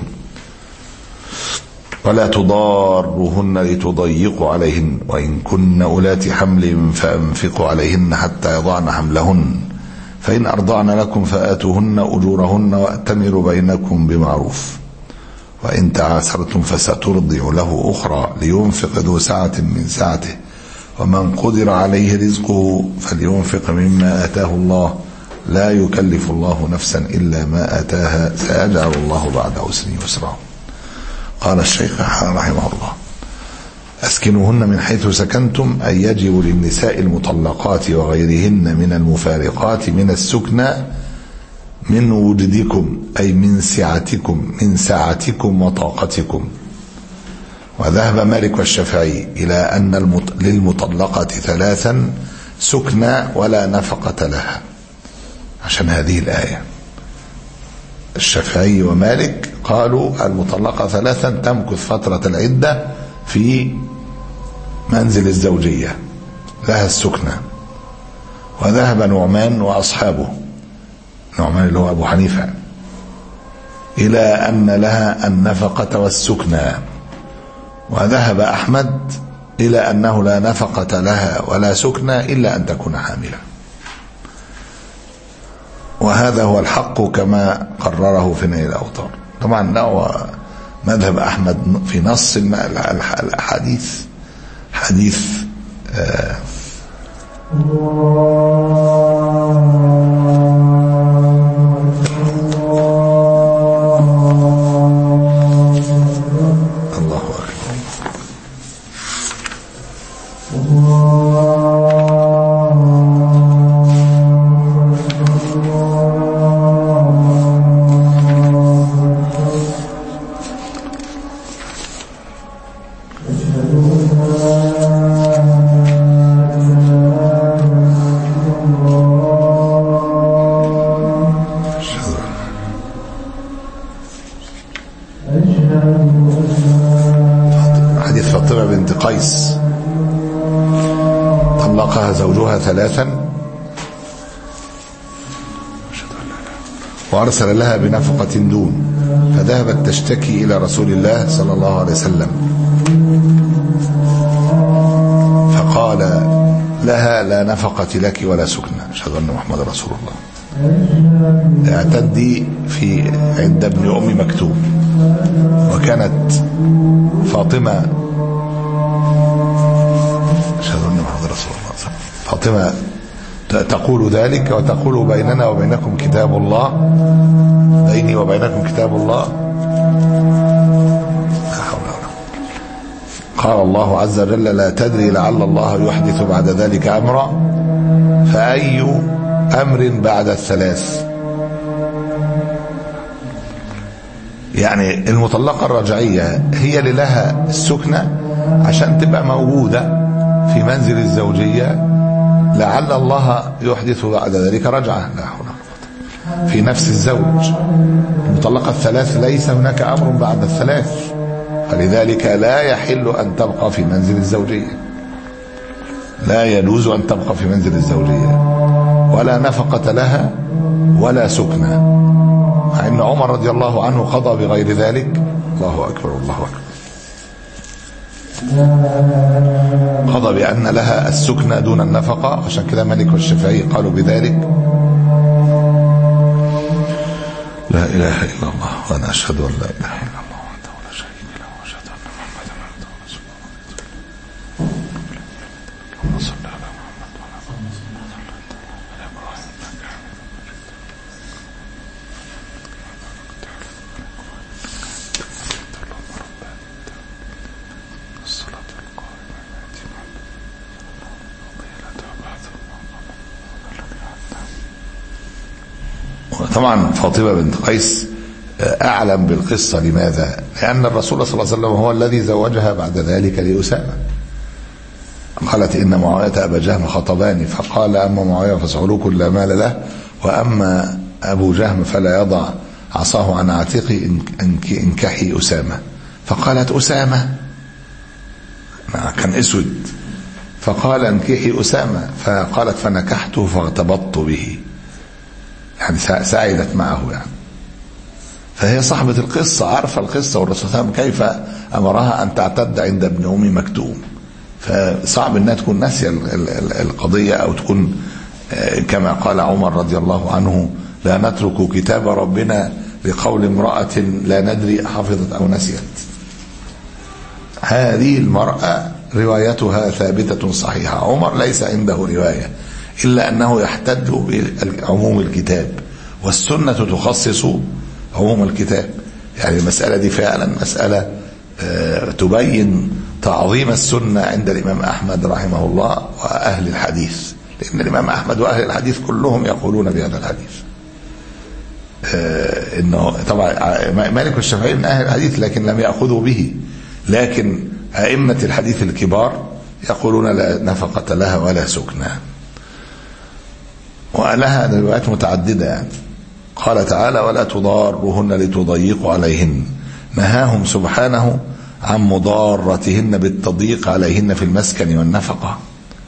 ولا تضاروهن لتضيقوا عليهن وإن كن أولات حمل فأنفقوا عليهن حتى يضعن حملهن فإن أرضعن لكم فآتوهن أجورهن وأتمروا بينكم بمعروف وإن تعاسرتم فسترضع له أخرى لينفق ذو سعة من سعته ومن قدر عليه رزقه فلينفق مما آتاه الله لا يكلف الله نفسا إلا ما آتاها سيجعل الله بعد عسر يسرا. قال الشيخ رحمه الله أسكنوهن من حيث سكنتم أي يجب للنساء المطلقات وغيرهن من المفارقات من السكنى من وجدكم أي من سعتكم من سعتكم وطاقتكم. وذهب مالك والشافعي إلى أن للمطلقة ثلاثا سكنى ولا نفقة لها عشان هذه الآية. الشافعي ومالك قالوا المطلقة ثلاثا تمكث فترة العدة في منزل الزوجية لها السكنى. وذهب نعمان وأصحابه، نعمان اللي هو أبو حنيفة، إلى أن لها النفقة والسكنى. وذهب أحمد إلى أنه لا نفقة لها ولا سكنى إلا أن تكون حاملة. وهذا هو الحق كما قرره في نيل الأوطار. طبعا لا مذهب أحمد في نص الحديث حديث آه الله أكبر. حديث فاطمة بنت قيس طلقها زوجها ثلاثا وأرسل لها بنفقة دون فذهبت تشتكي إلى رسول الله صلى الله عليه وسلم فقال لها لا نفقة لك ولا سكنى. أشهد أن محمد رسول الله. اعتدي في عند ابن أم مكتوم. وكانت فاطمة أشهد أن محمد رسول الله فاطمة تقول ذلك وتقول بيننا وبينكم كتاب الله بيني وبينكم كتاب الله. قال الله عز وجل لا تدري لعل الله يحدث بعد ذلك أمرا فأي أمر بعد الثلاث. يعني المطلقة الرجعية هي اللي لها السكنة عشان تبقى موجودة في منزل الزوجية لعل الله يحدث بعد ذلك رجعة لا حول ولا قوة في نفس الزوج. المطلقة الثلاث ليس هناك أمر بعد الثلاث فلذلك لا يحل أن تبقى في منزل الزوجية، لا يجوز أن تبقى في منزل الزوجية ولا نفقة لها ولا سكنى. مع أن عمر رضي الله عنه قضى بغير ذلك. الله أكبر الله أكبر. قضى بأن لها السكنى دون النفقة. عشان كده مالك والشافعي قالوا بذلك. لا إله إلا الله وأنا أشهد أن لا إله إلا الله وحده لا شريك له وأشهد أن محمدا عبده ورسوله. اللهم صل على محمد وعلى آل إبراهيم إنك حميد مجيد. الصلاة القائمة التي طبعا فاطمة بنت قيس أعلم بالقصة. لماذا؟ لأن الرسول صلى الله عليه وسلم هو الذي زوجها بعد ذلك لأسامة. قالت إن معاوية أبا جهم خطباني فقال أما معاوية فسعلوك لا مال له وأما أبو جهم فلا يضع عصاه عن عاتقي انكحي أسامة. فقالت أسامة، كان أسود، فقال انكحي أسامة، فقالت فنكحته فاغتبطت به، يعني سعدت معه يعني. فهي صاحبة القصة، عارفة القصة، والرسول صلى الله عليه وسلم كيف أمرها أن تعتد عند ابن أم مكتوم. فصعب أنها تكون ناسية القضية أو تكون كما قال عمر رضي الله عنه لا نترك كتاب ربنا لقول امرأة لا ندري حفظت أو نسيت. هذه المرأة روايتها ثابتة صحيحة. عمر ليس عنده رواية إلا أنه يحتج بعموم الكتاب، والسنة تخصص عموم الكتاب. يعني المسألة دي فعلا مسألة تبين تعظيم السنة عند الإمام أحمد رحمه الله وأهل الحديث، لأن الإمام أحمد وأهل الحديث كلهم يقولون بهذا الحديث. إنه طبعا مالك والشافعي من أهل الحديث لكن لم يأخذوا به، لكن أئمة الحديث الكبار يقولون لا نفقة لها ولا سكنى. ولها روايات متعددة يعني. قال تعالى ولا تضارهن لتضيقوا عليهن، نهاهم سبحانه عن مضارتهن بالتضييق عليهن في المسكن والنفقة.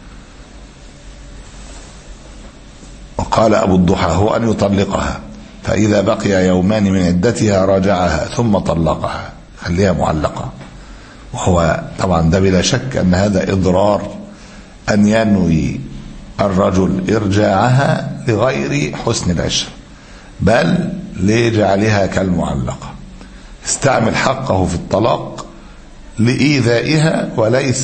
وقال أبو الضحى هو أن يطلقها فإذا بقي يومان من عدتها راجعها ثم طلقها، خليها معلقة. وهو طبعا ده بلا شك أن هذا إضرار، أن ينوي الرجل إرجاعها لغير حسن العشرة بل لجعلها كالمعلقة، استعمل حقه في الطلاق لإيذائها وليس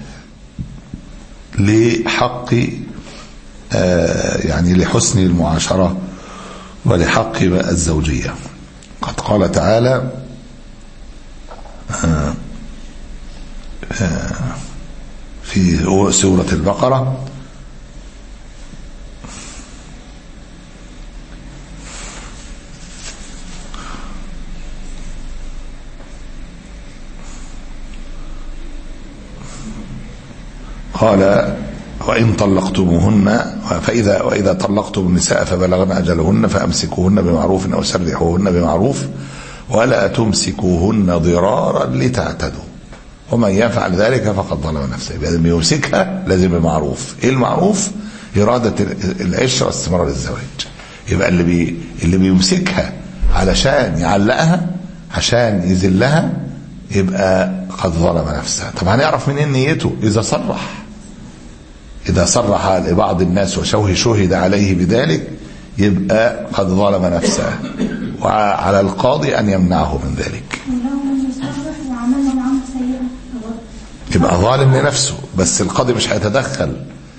لحق آه يعني لحسن المعاشرة ولحق الزوجية. قد قال تعالى آه آه في سورة البقرة قال وإن طلقتموهن فإذا وإذا طلقتم النساء فبلغن أجلهن فأمسكوهن بمعروف أو سرحوهن بمعروف ولا تمسكوهن ضرارا لتعتدوا ومن يفعل ذلك فقد ظلم نفسه. لازم يمسكها لازم بمعروف. إيه المعروف؟ إرادة العشرة واستمرار الزواج. يبقى اللي بي اللي بيمسكها علشان يعلقها عشان يذلها يبقى قد ظلم نفسه. طب هنعرف منين نيته؟ إذا صرح إذا صرح لبعض الناس وشوه شهد عليه بذلك يبقى قد ظلم نفسه، وعلى القاضي أن يمنعه من ذلك. يبقى ظالم لنفسه، بس القاضي مش هيتدخل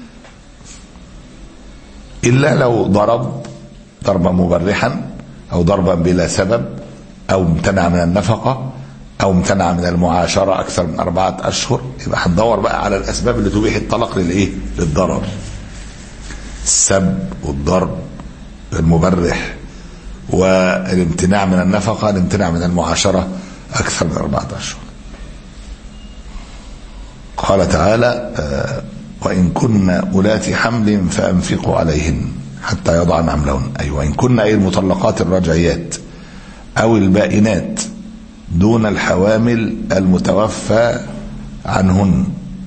إلا لو ضرب ضربا مبرحا أو ضربا بلا سبب أو امتنع من النفقة أو امتنع من المعاشرة أكثر من أربعة أشهر. يبقى هندور بقى على الأسباب اللي تبيح الطلاق للإيه؟ للضرر. السب والضرب المبرح والامتناع من النفقة، الامتناع من المعاشرة أكثر من أربعة أشهر. قال تعالى وإن كن أولات حمل فأنفقوا عليهن حتى يضعن حملهن. أي وإن كن أي المطلقات الرجعيات أو البائنات دون الحوامل المتوفى عنهن.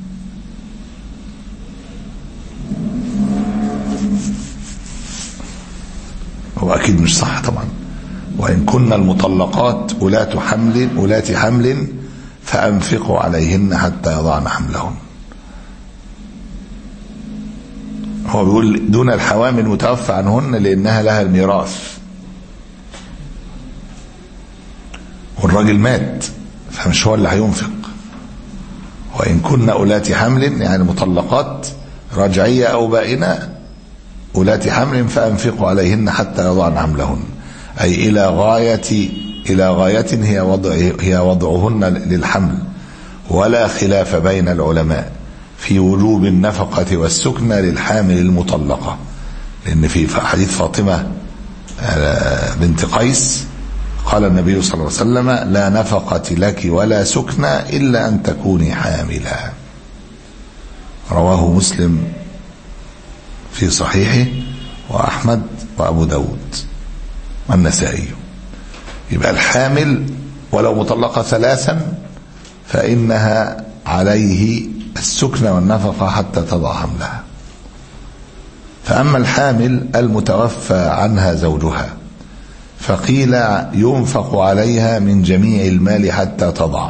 هو أكيد مش صح طبعا. وإن كن المطلقات أولات حمل أولات حمل فأنفقوا عليهن حتى يضعن حملهن. هو بيقول دون الحوامل المتوفى عنهن لأنها لها الميراث، والراجل مات فمش هو اللي هينفق. وإن كنا أولات حمل يعني مطلقات رجعية أو بائنة أولات حمل فأنفقوا عليهن حتى يضعن حملهن، أي إلى غاية إلى غاية هي وضع هي وضعهن للحمل. ولا خلاف بين العلماء في وجوب النفقة والسكنى للحامل المطلقة، لأن في حديث فاطمة بنت قيس قال النبي صلى الله عليه وسلم: لا نفقة لك ولا سكنى إلا أن تكوني حاملا. رواه مسلم في صحيحه وأحمد وأبو داود والنسائي. يبقى الحامل ولو مطلقة ثلاثا فإنها عليه السكنى والنفقة حتى تضع حملها. فأما الحامل المتوفى عنها زوجها فقيل ينفق عليها من جميع المال حتى تضع،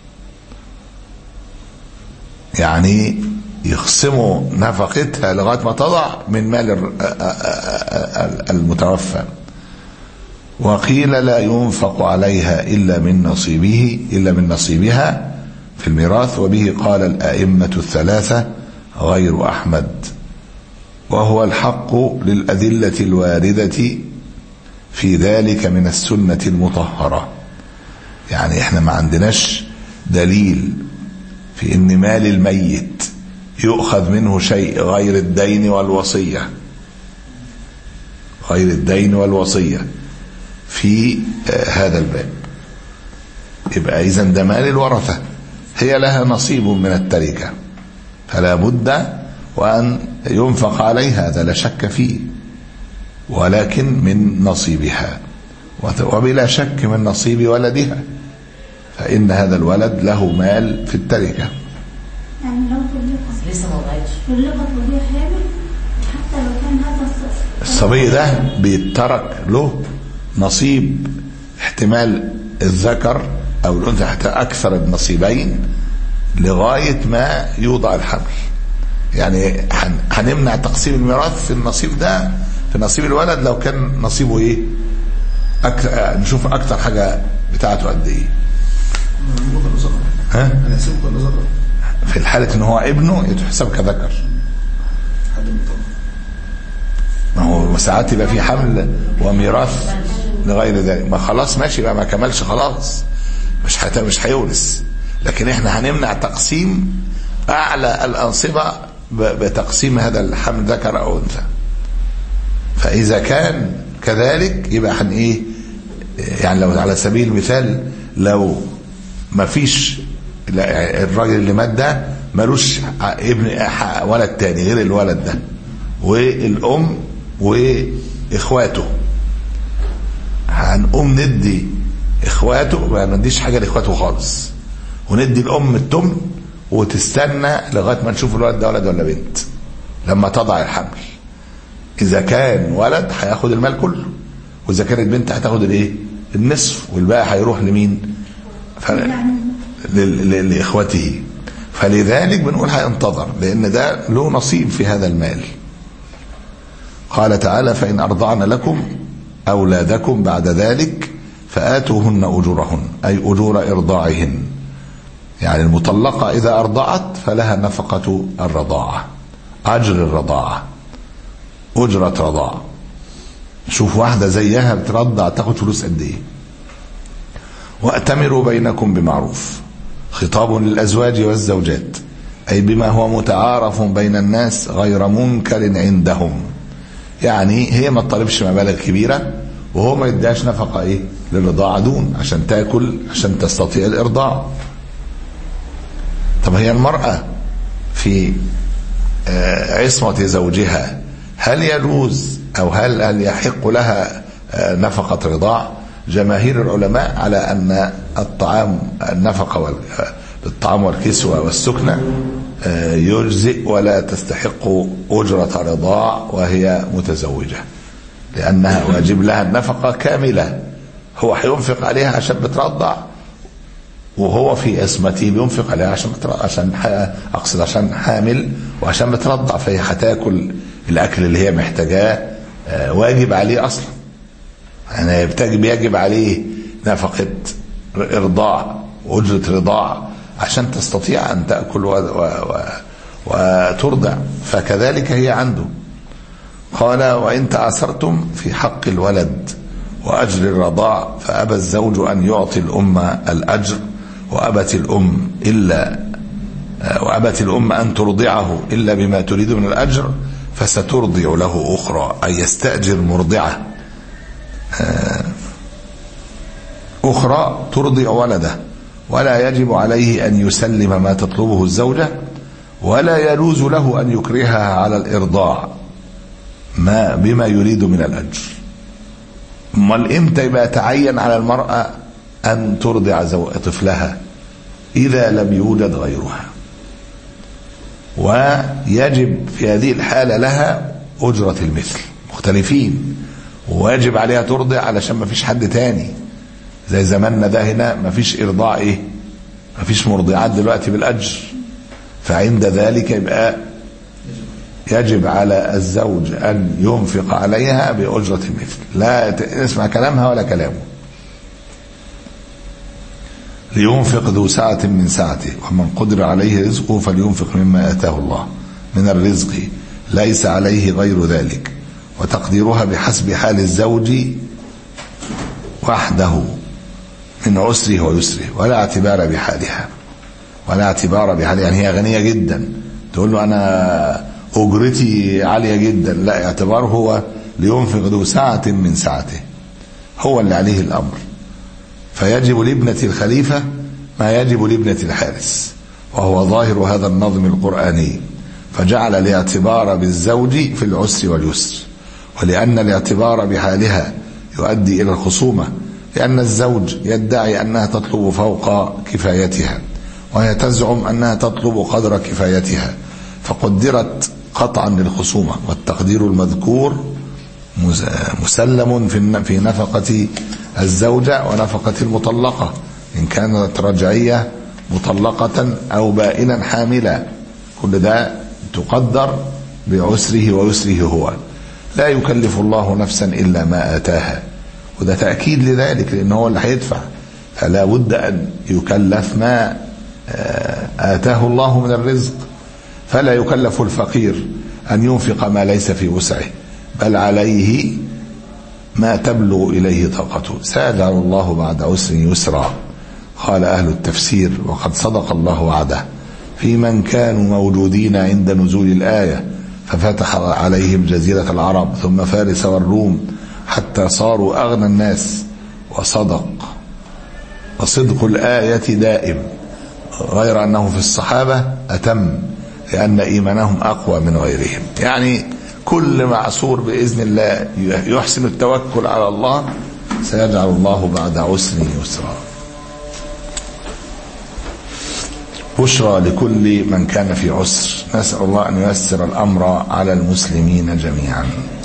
يعني يخصموا نفقتها لغاية ما تضع من مال المتوفى. وقيل لا ينفق عليها إلا من نصيبه إلا من نصيبها في الميراث، وبه قال الأئمة الثلاثة غير أحمد، وهو الحق للأدلة الواردة في ذلك من السنة المطهرة. يعني احنا ما عندناش دليل في ان مال الميت يؤخذ منه شيء غير الدين والوصية غير الدين والوصية في هذا الباب. يبقى إذن ده مال الورثة، هي لها نصيب من التركة، فلا بد وأن ينفق عليها، هذا لا شك فيه، ولكن من نصيبها، وبلا شك من نصيب ولدها، فإن هذا الولد له مال في التركة. يعني لو طلقت لسه ما وضعتش طلقت وهي حامل حتى لو كان هذا الصبي ده بيترك له نصيب، احتمال الذكر أو الأنثى حتى أكثر النصيبين لغاية ما يوضع الحمل. يعني هنمنع تقسيم الميراث في النصيب ده، في نصيب الولد لو كان نصيبه ايه أكثر، نشوف اكتر حاجة بتاعته قد ايه. ها في الحالة ان هو ابنه يتحسب كذكر، ما هو ساعات يبقى في حمل وميراث لغير ذلك، ما خلاص ماشي بقى، ما كملش خلاص، مش حتى مش هيورث. لكن احنا هنمنع تقسيم اعلى الانصبة بتقسيم هذا الحمل ذكر او انثى. فاذا كان كذلك يبقى هن ايه، يعني لو على سبيل المثال لو ما فيش الراجل اللي مات ده ملوش ابن ولد تاني غير الولد ده والام واخواته، هنقوم ندي اخواته، ما نديش حاجه لاخواته خالص، وندي الام التمن وتستنى لغايه ما نشوف الولد ده ولد ولا بنت لما تضع الحمل. اذا كان ولد هياخد المال كله، واذا كانت بنت هتاخد الايه النصف، والباقي هيروح لمين؟ ف... ل... لاخوته. فلذلك بنقول هينتظر، لان ده له نصيب في هذا المال. قال تعالى: فإن أرضعن لكم أولادكم بعد ذلك فآتوهن أجورهن، أي أجور إرضاعهن. يعني المطلقة إذا أرضعت فلها نفقة الرضاعة، أجر الرضاعة، أجرة رضاعة. شوف واحدة زيها بترضع تاخد فلوس قد إيه. وأتمروا بينكم بمعروف، خطاب للأزواج والزوجات، أي بما هو متعارف بين الناس غير منكر عندهم. يعني هي ما تطلبش مبالغ كبيرة، وهو ما يديهاش نفقة ايه للرضاعة دون عشان تاكل، عشان تستطيع الارضاع. طب هي المرأة في عصمة زوجها هل يجوز او هل هل يحق لها نفقة رضاع؟ جماهير العلماء على ان الطعام النفقة بالطعام والكسوة والسكنة يجزئ ولا تستحق أجرة رضاع وهي متزوجة، لأنها واجب لها النفقة كاملة. هو هينفق عليها عشان بترضع، وهو في عصمته بينفق عليها عشان عشان أقصد عشان حامل وعشان بترضع، فهي هتاكل الأكل اللي هي محتاجاه، واجب عليه أصلا، يعني بيجب عليه نفقة إرضاع وأجرة رضاع عشان تستطيع أن تأكل و... و... و... وترضع، فكذلك هي عنده. قال وإن تعثرتم في حق الولد وأجر الرضاع فأبى الزوج أن يعطي الأم الأجر وأبت الأم إلا وأبت الأم أن ترضعه إلا بما تريد من الأجر فسترضع له أخرى، أي يستأجر مرضعة أخرى ترضع ولده، ولا يجب عليه أن يسلم ما تطلبه الزوجة، ولا يجوز له أن يكرهها على الإرضاع ما بما يريد من الأجر. امال امتى يبقى تعين على المرأة أن ترضع طفلها؟ إذا لم يوجد غيرها، ويجب في هذه الحالة لها أجرة المثل، مختلفين، وواجب عليها ترضع علشان ما فيش حد تاني زي زماننا ده. هنا ما فيش إرضاع، إيه ما فيش مرضعات دلوقتي بالأجر، فعند ذلك يبقى يجب على الزوج أن ينفق عليها بأجرة المثل، لا تسمع كلامها ولا كلامه. لينفق ذو سعة من سعته ومن قدر عليه رزقه فلينفق مما آتاه الله من الرزق ليس عليه غير ذلك، وتقديرها بحسب حال الزوج وحده من عسره ويسره، ولا اعتبار بحالها، ولا اعتبار بحالها. يعني هي غنية جدا تقول له أنا أجرتي عالية جدا، لا، اعتبار هو لينفق ذو سعة من سعته، هو اللي عليه الأمر. فيجب لابنة الخليفة ما يجب لابنة الحارس، وهو ظاهر هذا النظم القرآني، فجعل الاعتبار بالزوج في العسر واليسر، ولأن الاعتبار بحالها يؤدي إلى الخصومة، لأن الزوج يدعي أنها تطلب فوق كفايتها وهي تزعم أنها تطلب قدر كفايتها، فقدرت قطعا للخصومة. والتقدير المذكور مسلم في نفقة الزوجة ونفقة المطلقة إن كانت رجعية مطلقة أو بائنا حاملا، كل ده تقدر بعسره ويسره هو، لا يكلف الله نفسا إلا ما آتاها، وده تأكيد لذلك لأنه هو اللي هيدفع، فلا بد أن يكلف ما آتاه الله من الرزق. فلا يكلف الفقير أن ينفق ما ليس في وسعه، بل عليه ما تبلغ إليه طاقته، سيجعل الله بعد عسر يسرا. قال أهل التفسير وقد صدق الله وعده في من كانوا موجودين عند نزول الآية، ففتح عليهم جزيرة العرب ثم فارس والروم حتى صاروا أغنى الناس، وصدق وصدق الآية دائم، غير أنه في الصحابة أتم لأن إيمانهم أقوى من غيرهم. يعني كل معصور بإذن الله يحسن التوكل على الله سيجعل الله بعد عسر يسرا. بشرى لكل من كان في عسر، نسأل الله أن ييسر الأمر على المسلمين جميعا.